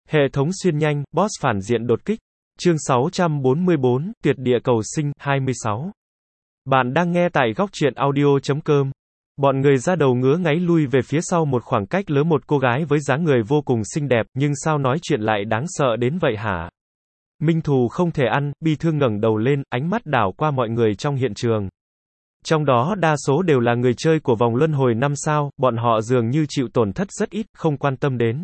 Hệ thống xuyên nhanh, boss phản diện đột kích. Chương 644, Tuyệt địa cầu sinh, 26. Bạn đang nghe tại góc truyện audio.com. Bọn người ra đầu ngứa ngáy lui về phía sau một khoảng cách lớn. Một cô gái với dáng người vô cùng xinh đẹp, nhưng sao nói chuyện lại đáng sợ đến vậy hả? Minh Thù không thể ăn, bi thương ngẩng đầu lên, ánh mắt đảo qua mọi người trong hiện trường. Trong đó đa số đều là người chơi của vòng luân hồi 5 sao, bọn họ dường như chịu tổn thất rất ít, không quan tâm đến.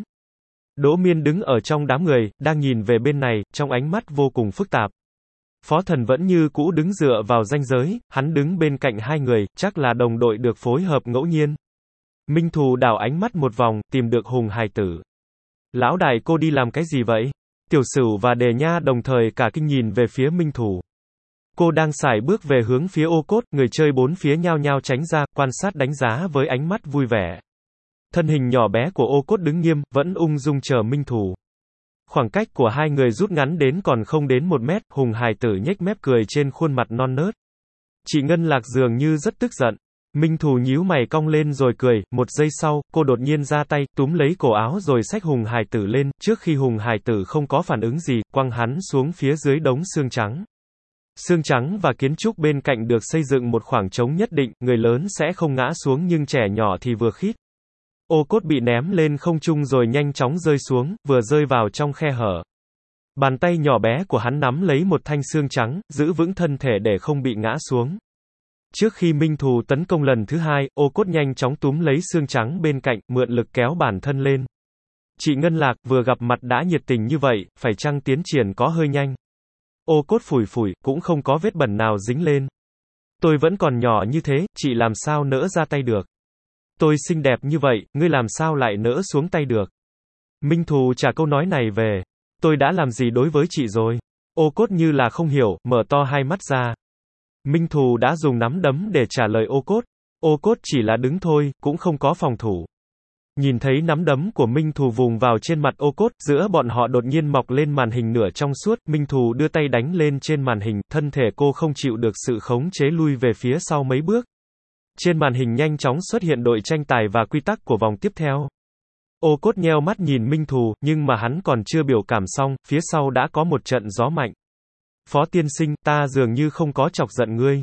Đỗ Miên đứng ở trong đám người, đang nhìn về bên này, trong ánh mắt vô cùng phức tạp. Phó Thần vẫn như cũ đứng dựa vào ranh giới, hắn đứng bên cạnh hai người, chắc là đồng đội được phối hợp ngẫu nhiên. Minh Thù đảo ánh mắt một vòng, tìm được Hùng Hải Tử. Lão đại, cô đi làm cái gì vậy? Tiểu Sửu và Đề Nha đồng thời cả kinh nhìn về phía Minh Thù. Cô đang sải bước về hướng phía ô cốt, người chơi bốn phía nhao nhao tránh ra, quan sát đánh giá với ánh mắt vui vẻ. Thân hình nhỏ bé của ô cốt đứng nghiêm, vẫn ung dung chờ Minh Thù. Khoảng cách của hai người rút ngắn đến còn không đến 1 mét, Hùng Hải Tử nhếch mép cười trên khuôn mặt non nớt. Chị Ngân Lạc dường như rất tức giận. Minh Thù nhíu mày cong lên rồi cười, một giây sau, cô đột nhiên ra tay, túm lấy cổ áo rồi xách Hùng Hải Tử lên, trước khi Hùng Hải Tử không có phản ứng gì, quăng hắn xuống phía dưới đống xương trắng. Xương trắng và kiến trúc bên cạnh được xây dựng một khoảng trống nhất định, người lớn sẽ không ngã xuống nhưng trẻ nhỏ thì vừa khít. Ô cốt bị ném lên không trung rồi nhanh chóng rơi xuống, vừa rơi vào trong khe hở. Bàn tay nhỏ bé của hắn nắm lấy một thanh xương trắng, giữ vững thân thể để không bị ngã xuống. Trước khi Minh Thù tấn công lần thứ hai, ô cốt nhanh chóng túm lấy xương trắng bên cạnh, mượn lực kéo bản thân lên. Chị Ngân Lạc, vừa gặp mặt đã nhiệt tình như vậy, phải chăng tiến triển có hơi nhanh? Ô cốt phủi phủi, cũng không có vết bẩn nào dính lên. Tôi vẫn còn nhỏ như thế, chị làm sao nỡ ra tay được? Tôi xinh đẹp như vậy, ngươi làm sao lại nỡ xuống tay được? Minh Thù trả câu nói này về. Tôi đã làm gì đối với chị rồi? Ô cốt như là không hiểu, mở to hai mắt ra. Minh Thù đã dùng nắm đấm để trả lời ô cốt. Ô cốt chỉ là đứng thôi, cũng không có phòng thủ. Nhìn thấy nắm đấm của Minh Thù vùng vào trên mặt ô cốt, giữa bọn họ đột nhiên mọc lên màn hình nửa trong suốt, Minh Thù đưa tay đánh lên trên màn hình, thân thể cô không chịu được sự khống chế lui về phía sau mấy bước. Trên màn hình nhanh chóng xuất hiện đội tranh tài và quy tắc của vòng tiếp theo. Ô cốt nheo mắt nhìn Minh Thù, nhưng mà hắn còn chưa biểu cảm xong, phía sau đã có một trận gió mạnh. Phó tiên sinh, ta dường như không có chọc giận ngươi.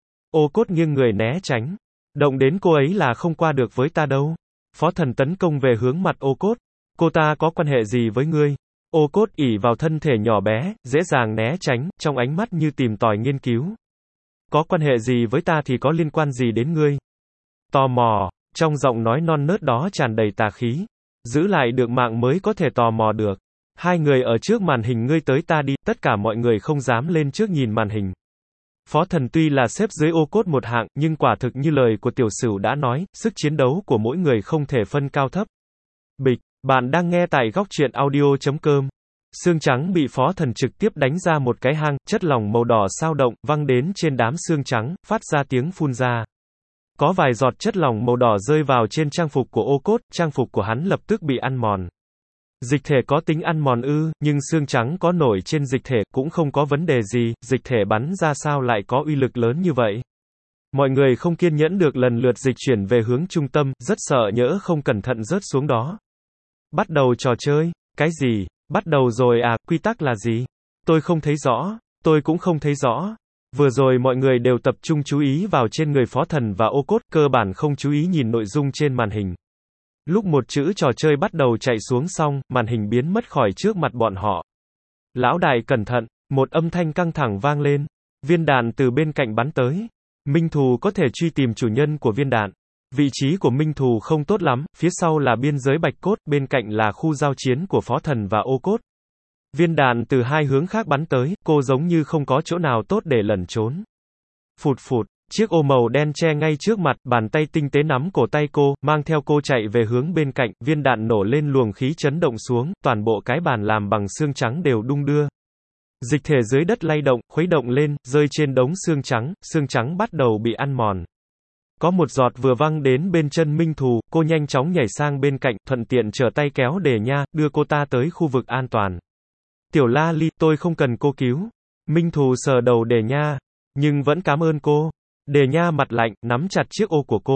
Ô cốt nghiêng người né tránh. Động đến cô ấy là không qua được với ta đâu. Phó Thần tấn công về hướng mặt ô cốt. Cô ta có quan hệ gì với ngươi? Ô cốt ỷ vào thân thể nhỏ bé, dễ dàng né tránh, trong ánh mắt như tìm tòi nghiên cứu. Có quan hệ gì với ta thì có liên quan gì đến ngươi? Tò mò, trong giọng nói non nớt đó tràn đầy tà khí. Giữ lại được mạng mới có thể tò mò được. Hai người ở trước màn hình ngươi tới ta đi, tất cả mọi người không dám lên trước nhìn màn hình. Phó Thần tuy là xếp dưới ô cốt một hạng, nhưng quả thực như lời của Tiểu Sửu đã nói, sức chiến đấu của mỗi người không thể phân cao thấp. Bịch, bạn đang nghe tại góc truyện audio.com. Xương trắng bị Phó Thần trực tiếp đánh ra một cái hang, chất lỏng màu đỏ sao động, văng đến trên đám xương trắng, phát ra tiếng phun ra. Có vài giọt chất lỏng màu đỏ rơi vào trên trang phục của ô cốt, trang phục của hắn lập tức bị ăn mòn. Dịch thể có tính ăn mòn ư, nhưng xương trắng có nổi trên dịch thể, cũng không có vấn đề gì, dịch thể bắn ra sao lại có uy lực lớn như vậy. Mọi người không kiên nhẫn được lần lượt dịch chuyển về hướng trung tâm, rất sợ nhỡ không cẩn thận rớt xuống đó. Bắt đầu trò chơi, cái gì? Bắt đầu rồi à, quy tắc là gì? Tôi không thấy rõ, tôi cũng không thấy rõ. Vừa rồi mọi người đều tập trung chú ý vào trên người Phó Thần và ô cốt, cơ bản không chú ý nhìn nội dung trên màn hình. Lúc một chữ trò chơi bắt đầu chạy xuống xong, màn hình biến mất khỏi trước mặt bọn họ. Lão đại cẩn thận, một âm thanh căng thẳng vang lên. Viên đạn từ bên cạnh bắn tới. Minh Thù có thể truy tìm chủ nhân của viên đạn. Vị trí của Minh Thù không tốt lắm, phía sau là biên giới bạch cốt, bên cạnh là khu giao chiến của Phó Thần và ô cốt. Viên đạn từ hai hướng khác bắn tới, cô giống như không có chỗ nào tốt để lẩn trốn. Phụt phụt, chiếc ô màu đen che ngay trước mặt, bàn tay tinh tế nắm cổ tay cô, mang theo cô chạy về hướng bên cạnh, viên đạn nổ lên luồng khí chấn động xuống, toàn bộ cái bàn làm bằng xương trắng đều đung đưa. Dịch thể dưới đất lay động, khuấy động lên, rơi trên đống xương trắng bắt đầu bị ăn mòn. Có một giọt vừa văng đến bên chân Minh Thù, cô nhanh chóng nhảy sang bên cạnh, thuận tiện trở tay kéo Đề Nha, đưa cô ta tới khu vực an toàn. Tiểu La Ly, tôi không cần cô cứu. Minh Thù sờ đầu Đề Nha, nhưng vẫn cảm ơn cô. Đề Nha mặt lạnh, nắm chặt chiếc ô của cô.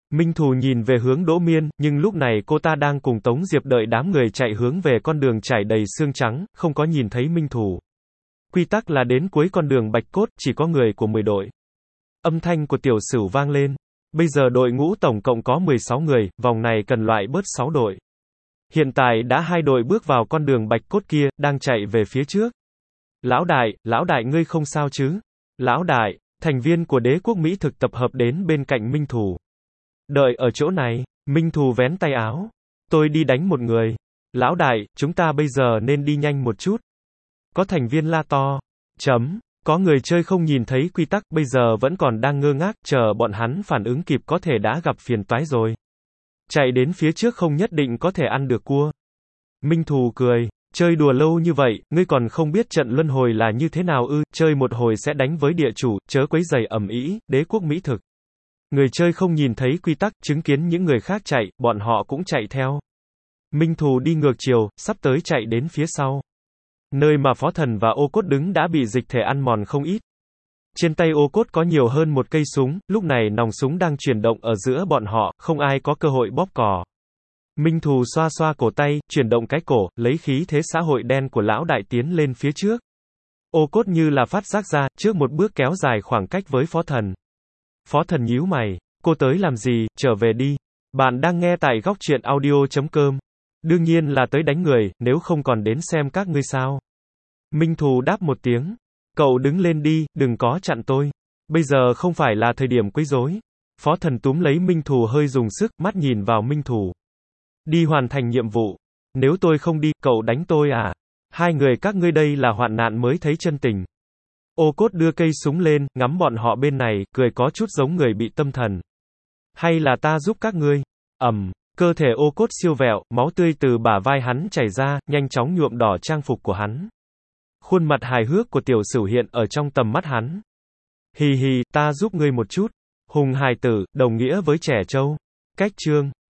Minh Thù nhìn về hướng Đỗ Miên, nhưng lúc này cô ta đang cùng Tống Diệp đợi đám người chạy hướng về con đường trải đầy xương trắng, không có nhìn thấy Minh Thù. Quy tắc là đến cuối con đường Bạch Cốt, chỉ có người của 10 đội. Âm thanh của Tiểu Sửu vang lên. Bây giờ đội ngũ tổng cộng có 16 người, vòng này cần loại bớt 6 đội. Hiện tại đã 2 đội bước vào con đường Bạch Cốt kia, đang chạy về phía trước. Lão đại ngươi không sao chứ? Lão đại, thành viên của Đế quốc Mỹ thực tập hợp đến bên cạnh Minh Thù. Đợi ở chỗ này, Minh Thù vén tay áo. Tôi đi đánh một người. Lão đại, chúng ta bây giờ nên đi nhanh một chút. Có thành viên la to. Có người chơi không nhìn thấy quy tắc, bây giờ vẫn còn đang ngơ ngác, chờ bọn hắn phản ứng kịp có thể đã gặp phiền toái rồi. Chạy đến phía trước không nhất định có thể ăn được cua. Minh Thù cười. Chơi đùa lâu như vậy, ngươi còn không biết trận luân hồi là như thế nào ư, chơi một hồi sẽ đánh với địa chủ, chớ quấy rầy ầm ĩ, Đế quốc Mỹ thực. Người chơi không nhìn thấy quy tắc, chứng kiến những người khác chạy, bọn họ cũng chạy theo. Minh Thù đi ngược chiều, sắp tới chạy đến phía sau. Nơi mà Phó Thần và Ô Cốt đứng đã bị dịch thể ăn mòn không ít. Trên tay Ô Cốt có nhiều hơn một cây súng, lúc này nòng súng đang chuyển động ở giữa bọn họ, không ai có cơ hội bóp cò. Minh Thù xoa xoa cổ tay, chuyển động cái cổ, lấy khí thế xã hội đen của lão đại tiến lên phía trước. Ô Cốt như là phát giác ra, trước một bước kéo dài khoảng cách với Phó Thần. Phó Thần nhíu mày, cô tới làm gì, trở về đi. Bạn đang nghe tại góc truyện audio.com. Đương nhiên là tới đánh người, nếu không còn đến xem các ngươi sao. Minh Thù đáp một tiếng. Cậu đứng lên đi, đừng có chặn tôi. Bây giờ không phải là thời điểm quấy rối. Phó Thần túm lấy Minh Thù hơi dùng sức, mắt nhìn vào Minh Thù. Đi hoàn thành nhiệm vụ. Nếu tôi không đi, cậu đánh tôi à? Hai người các ngươi đây là hoạn nạn mới thấy chân tình. Ô Cốt đưa cây súng lên, ngắm bọn họ bên này, cười có chút giống người bị tâm thần. Hay là ta giúp các ngươi? Cơ thể Ô Cốt siêu vẹo, máu tươi từ bả vai hắn chảy ra, nhanh chóng nhuộm đỏ trang phục của hắn. Khuôn mặt hài hước của Tiểu Sửu hiện ở trong tầm mắt hắn. Hì hì, ta giúp ngươi một chút. Hùng hài tử, đồng nghĩa với trẻ trâu. Cách chương